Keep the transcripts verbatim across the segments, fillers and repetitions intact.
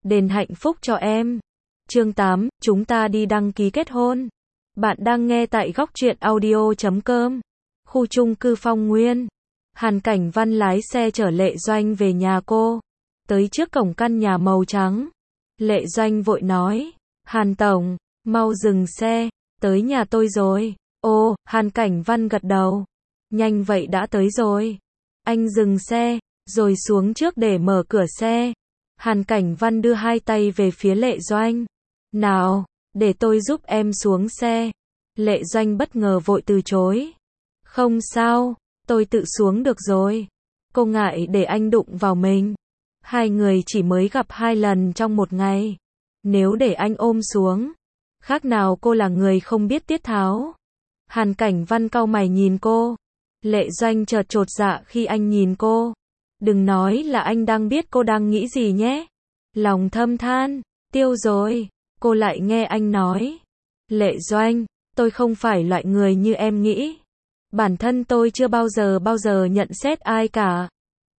đền hạnh phúc cho em. Chương tám, chúng ta đi đăng ký kết hôn. Bạn đang nghe tại góc truyện audio chấm com. Khu chung cư Phong Nguyên. Hàn Cảnh Văn lái xe chở Lệ Doanh về nhà cô. Tới trước cổng căn nhà màu trắng. Lệ Doanh vội nói, Hàn Tổng, mau dừng xe, tới nhà tôi rồi. Ồ, Hàn Cảnh Văn gật đầu. Nhanh vậy đã tới rồi. Anh dừng xe, rồi xuống trước để mở cửa xe. Hàn Cảnh Văn đưa hai tay về phía Lệ Doanh. Nào, để tôi giúp em xuống xe. Lệ Doanh bất ngờ vội từ chối. Không sao, tôi tự xuống được rồi. Cô ngại để anh đụng vào mình. Hai người chỉ mới gặp hai lần trong một ngày. Nếu để anh ôm xuống, khác nào cô là người không biết tiết tháo. Hàn Cảnh Văn cau mày nhìn cô. Lệ Doanh chợt chột dạ khi anh nhìn cô. Đừng nói là anh đang biết cô đang nghĩ gì nhé. Lòng thầm than, tiêu rồi. Cô lại nghe anh nói. Lệ Doanh, tôi không phải loại người như em nghĩ. Bản thân tôi chưa bao giờ bao giờ nhận xét ai cả.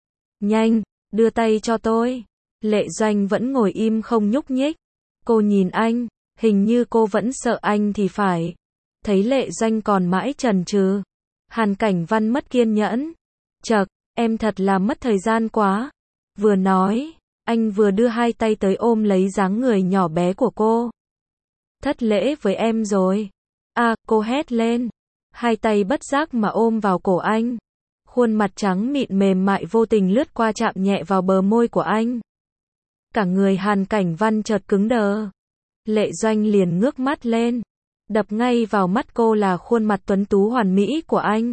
Nhanh, đưa tay cho tôi. Lệ Doanh vẫn ngồi im không nhúc nhích. Cô nhìn anh, hình như cô vẫn sợ anh thì phải. Thấy Lệ Doanh còn mãi chần chừ, Hàn Cảnh Văn mất kiên nhẫn. Chậc, em thật là mất thời gian quá. Vừa nói, anh vừa đưa hai tay tới ôm lấy dáng người nhỏ bé của cô. Thất lễ với em rồi. À, cô hét lên. Hai tay bất giác mà ôm vào cổ anh. Khuôn mặt trắng mịn mềm mại vô tình lướt qua chạm nhẹ vào bờ môi của anh. Cả người Hàn Cảnh Văn chợt cứng đờ. Lệ Doanh liền ngước mắt lên. Đập ngay vào mắt cô là khuôn mặt tuấn tú hoàn mỹ của anh.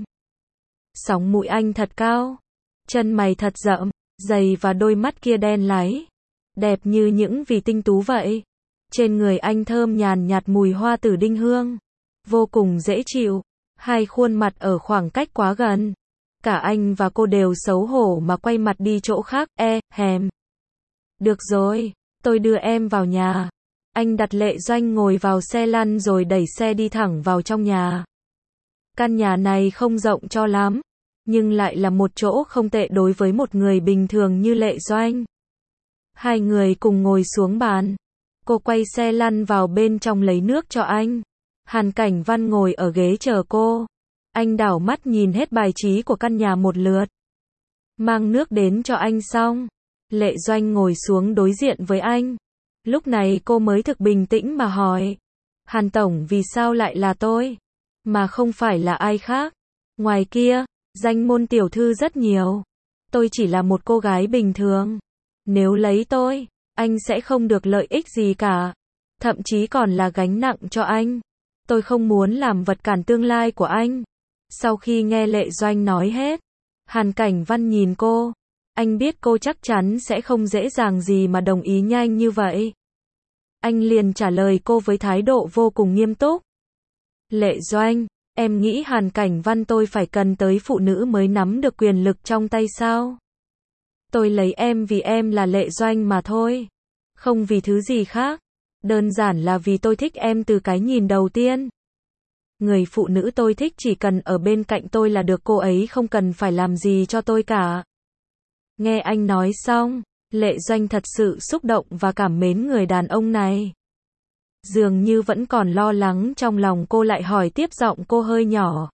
Sóng mũi anh thật cao. Chân mày thật rậm, giày và đôi mắt kia đen láy. Đẹp như những vì tinh tú vậy. Trên người anh thơm nhàn nhạt mùi hoa tử đinh hương. Vô cùng dễ chịu. Hai khuôn mặt ở khoảng cách quá gần. Cả anh và cô đều xấu hổ mà quay mặt đi chỗ khác, e, hèm. Được rồi, tôi đưa em vào nhà. Anh đặt Lệ Doanh ngồi vào xe lăn rồi đẩy xe đi thẳng vào trong nhà. Căn nhà này không rộng cho lắm, nhưng lại là một chỗ không tệ đối với một người bình thường như Lệ Doanh. Hai người cùng ngồi xuống bàn. Cô quay xe lăn vào bên trong lấy nước cho anh. Hàn Cảnh Văn ngồi ở ghế chờ cô. Anh đảo mắt nhìn hết bài trí của căn nhà một lượt. Mang nước đến cho anh xong, Lệ Doanh ngồi xuống đối diện với anh. Lúc này cô mới thực bình tĩnh mà hỏi. Hàn Tổng, vì sao lại là tôi, mà không phải là ai khác? Ngoài kia, danh môn tiểu thư rất nhiều. Tôi chỉ là một cô gái bình thường. Nếu lấy tôi, anh sẽ không được lợi ích gì cả. Thậm chí còn là gánh nặng cho anh. Tôi không muốn làm vật cản tương lai của anh. Sau khi nghe Lệ Doanh nói hết, Hàn Cảnh Văn nhìn cô. Anh biết cô chắc chắn sẽ không dễ dàng gì mà đồng ý nhanh như vậy. Anh liền trả lời cô với thái độ vô cùng nghiêm túc. Lệ Doanh, em nghĩ Hàn Cảnh Văn tôi phải cần tới phụ nữ mới nắm được quyền lực trong tay sao? Tôi lấy em vì em là Lệ Doanh mà thôi. Không vì thứ gì khác. Đơn giản là vì tôi thích em từ cái nhìn đầu tiên. Người phụ nữ tôi thích chỉ cần ở bên cạnh tôi là được, cô ấy không cần phải làm gì cho tôi cả. Nghe anh nói xong, Lệ Doanh thật sự xúc động và cảm mến người đàn ông này. Dường như vẫn còn lo lắng trong lòng cô lại hỏi tiếp, giọng cô hơi nhỏ.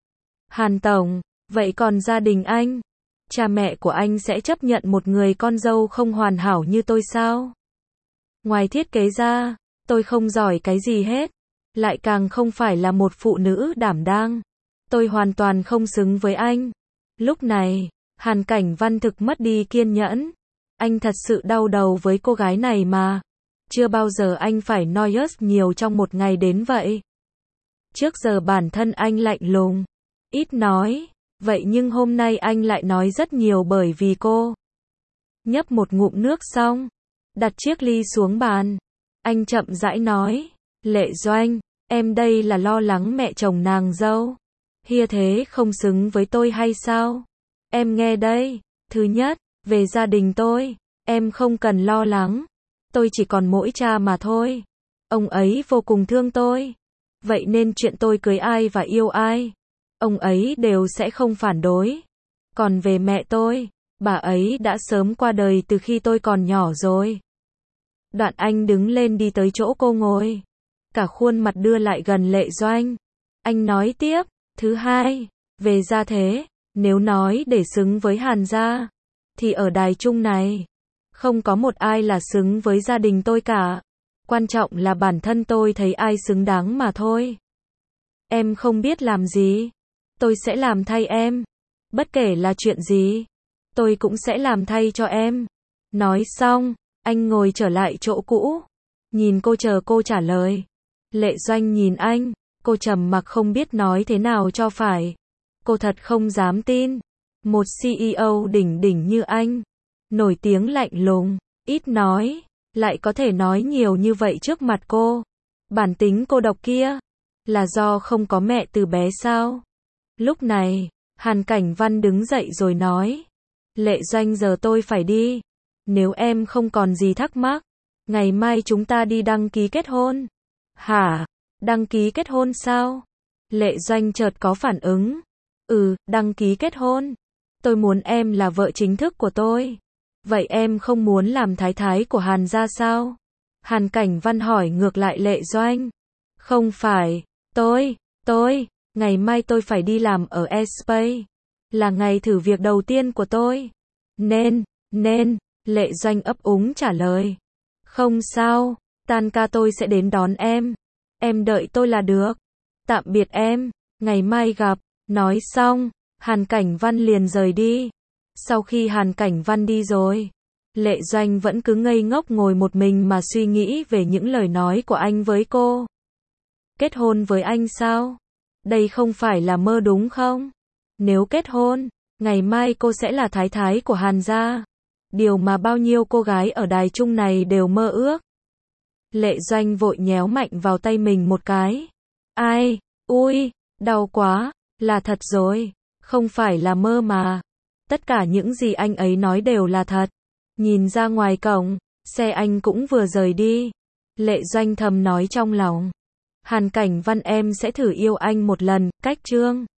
Hàn Tổng, vậy còn gia đình anh? Cha mẹ của anh sẽ chấp nhận một người con dâu không hoàn hảo như tôi sao? Ngoài thiết kế ra, tôi không giỏi cái gì hết. Lại càng không phải là một phụ nữ đảm đang. Tôi hoàn toàn không xứng với anh. Lúc này, Hàn Cảnh Văn thực mất đi kiên nhẫn. Anh thật sự đau đầu với cô gái này mà. Chưa bao giờ anh phải nói yes nhiều trong một ngày đến vậy. Trước giờ bản thân anh lạnh lùng, ít nói. Vậy nhưng hôm nay anh lại nói rất nhiều bởi vì cô. Nhấp một ngụm nước xong, đặt chiếc ly xuống bàn. Anh chậm rãi nói. Lệ Doanh, em đây là lo lắng mẹ chồng nàng dâu Hia thế không xứng với tôi hay sao? Em nghe đây. Thứ nhất, về gia đình tôi, em không cần lo lắng. Tôi chỉ còn mỗi cha mà thôi. Ông ấy vô cùng thương tôi. Vậy nên chuyện tôi cưới ai và yêu ai, ông ấy đều sẽ không phản đối. Còn về mẹ tôi, bà ấy đã sớm qua đời từ khi tôi còn nhỏ rồi. Đoạn anh đứng lên đi tới chỗ cô ngồi. Cả khuôn mặt đưa lại gần Lệ Doanh. Anh nói tiếp, thứ hai, về gia thế, nếu nói để xứng với Hàn gia, thì ở đài trung này, không có một ai là xứng với gia đình tôi cả. Quan trọng là bản thân tôi thấy ai xứng đáng mà thôi. Em không biết làm gì, tôi sẽ làm thay em. Bất kể là chuyện gì, tôi cũng sẽ làm thay cho em. Nói xong, anh ngồi trở lại chỗ cũ, nhìn cô chờ cô trả lời. Lệ Doanh nhìn anh, cô trầm mặc không biết nói thế nào cho phải. Cô thật không dám tin, một xê e ô đỉnh đỉnh như anh, nổi tiếng lạnh lùng, ít nói, lại có thể nói nhiều như vậy trước mặt cô. Bản tính cô độc kia, là do không có mẹ từ bé sao? Lúc này, Hàn Cảnh Văn đứng dậy rồi nói, Lệ Doanh giờ tôi phải đi. Nếu em không còn gì thắc mắc, ngày mai chúng ta đi đăng ký kết hôn. Hả? Đăng ký kết hôn sao? Lệ Doanh chợt có phản ứng. Ừ, đăng ký kết hôn. Tôi muốn em là vợ chính thức của tôi. Vậy em không muốn làm thái thái của Hàn gia sao? Hàn Cảnh Văn hỏi ngược lại Lệ Doanh. Không phải, tôi, tôi, ngày mai tôi phải đi làm ở Espay. Là ngày thử việc đầu tiên của tôi. Nên, nên, Lệ Doanh ấp úng trả lời. Không sao, tan ca tôi sẽ đến đón em. Em đợi tôi là được. Tạm biệt em, ngày mai gặp. Nói xong, Hàn Cảnh Văn liền rời đi. Sau khi Hàn Cảnh Văn đi rồi, Lệ Doanh vẫn cứ ngây ngốc ngồi một mình mà suy nghĩ về những lời nói của anh với cô. Kết hôn với anh sao? Đây không phải là mơ đúng không? Nếu kết hôn, ngày mai cô sẽ là thái thái của Hàn gia. Điều mà bao nhiêu cô gái ở đài trung này đều mơ ước. Lệ Doanh vội nhéo mạnh vào tay mình một cái. Ai? Ui, đau quá, là thật rồi, không phải là mơ mà. Tất cả những gì anh ấy nói đều là thật. Nhìn ra ngoài cổng, xe anh cũng vừa rời đi. Lệ Doanh thầm nói trong lòng. Hàn Cảnh Văn em sẽ thử yêu anh một lần, cách chương.